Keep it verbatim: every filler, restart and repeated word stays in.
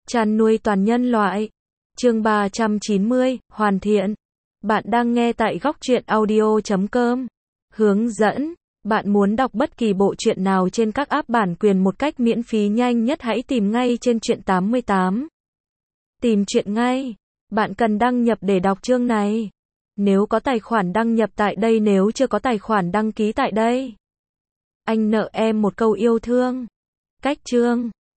Chăn nuôi toàn nhân loại. Chương ba trăm chín mươi, hoàn thiện. Bạn đang nghe tại góc truyện audio chấm com. Hướng dẫn. Bạn muốn đọc bất kỳ bộ truyện nào trên các app bản quyền một cách miễn phí nhanh nhất, hãy tìm ngay trên truyện tám mươi tám. Tìm truyện ngay. Bạn cần đăng nhập để đọc chương này. Nếu có tài khoản đăng nhập tại đây, nếu chưa có tài khoản đăng ký tại đây. Anh nợ em một câu yêu thương. Cách chương.